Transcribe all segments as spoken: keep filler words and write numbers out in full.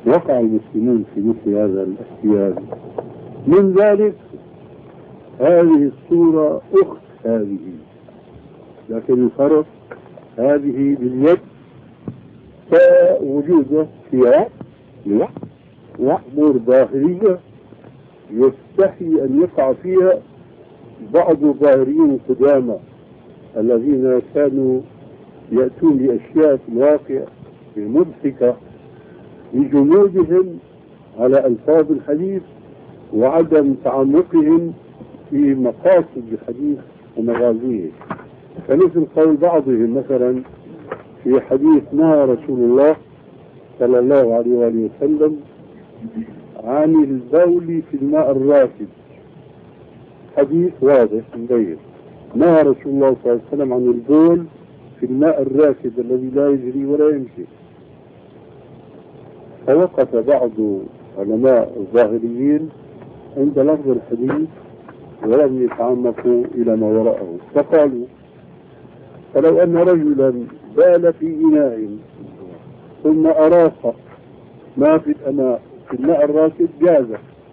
وقع المسلمون في مثل هذا الاحتيال. من ذلك هذه الصورة أخت هذه، لكن الفرق هذه باليد فوجوده فيها أمور ظاهرية يستحي أن يقع فيها بعض الظاهريين القدامى الذين كانوا يأتون لأشياء في الواقع مضحكة بجمودهم على ألفاظ الحديث وعدم تعمقهم في مقاصد الحديث ومغازيه. فمثل قول بعضهم مثلا في حديث نهى رسول الله صلى الله عليه وآله وسلم عن البول في الماء الراكد، حديث واضح مبين، نهى رسول الله صلى الله عليه وسلم عن البول في الماء الراكد الذي لا يجري ولا يمشي. فوقف بعض علماء الظاهريين عند لفظ الحديث ولم يتعمقوا إلى ما وراءه، فقالوا فلو أن رجلا بال في إناء ثم أراق ما في الأماء في الماء الراكد جاز.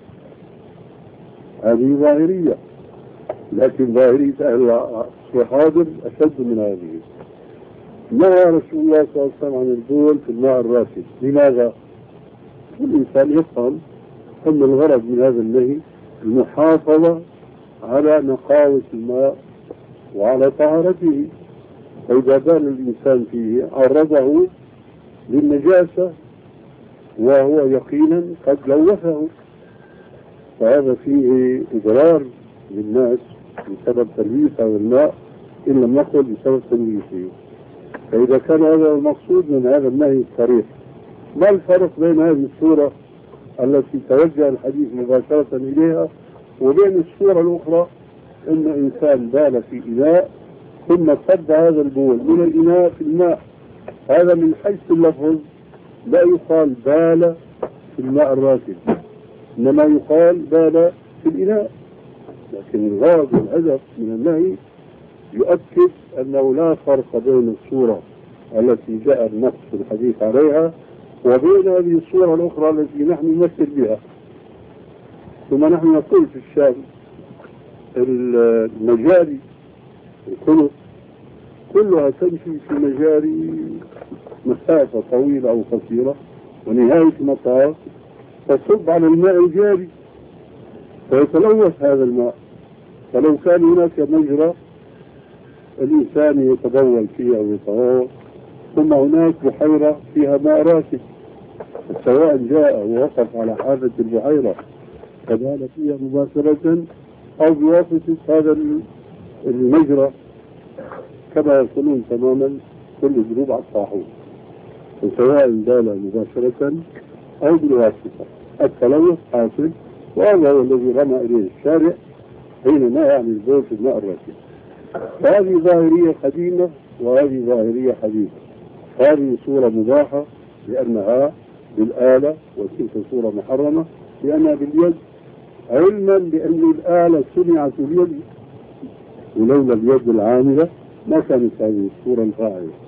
هذه ظاهرية، لكن ظاهرية أهل الحاضر أشد من هذه. نهى رسول الله صلى الله عليه وسلم عن البول في الماء الراكد. لماذا؟ الإنسان يفهم أن الغرض من هذا النهي المحافظة على نقاوة الماء وعلى طهارته، فإذا بال الإنسان فيه عرضه للنجاسة وهو يقينا قد لوثه، فهذا فيه إضرار للناس بسبب تلويث هذا الماء إن لم نقل بسبب تلويثه. فإذا كان هذا المقصود من هذا النهي الصريح، ما الفرق بين هذه الصورة التي توجه الحديث مباشرة إليها وبين الصورة الأخرى أن إنسان بال في إناء ثم صب هذا البول من الإناء في الماء؟ هذا من حيث اللفظ لا يقال بال في الماء الراكد، إنما يقال بال في الإناء. لكن الغرض والهدف من النهي يؤكد أنه لا فرق بين الصورة التي جاء النص في الحديث عليها وبين هذه الصورة الأخرى التي نحن نمثل بها. ثم نحن نقول في الشام المجاري الكلف كلها تمشي في مجاري مسافة طويلة أو قصيرة ونهاية مطار تصب على الماء الجاري فيتلوث هذا الماء. فلو كان هناك مجرى الإنسان يتبول فيه أو يتغوط ثم هناك بحيرة فيها ماء راكد، سواء جاء ووقف على حافة البحيرة فبال فيها مباشرة أو بواسطة هذا المجرى كما يقولون تماما كل ذنوب على الطاحون، سواء بال مباشرة أو بالواسطة التلوث حاصل. وهذا هو الذي رمى إليه الشارع حينما يعني البول في الماء الراكد. هذه ظاهرية قديمة وهذه ظاهرية حديثة. هذه صورة مباحة لأنها بالآلة وتلك صورة محرمة لأنها باليد، علما بأن الآلة صنعت باليد ولولا اليد العاملة ما كانت هذه الصورة الفاعلة.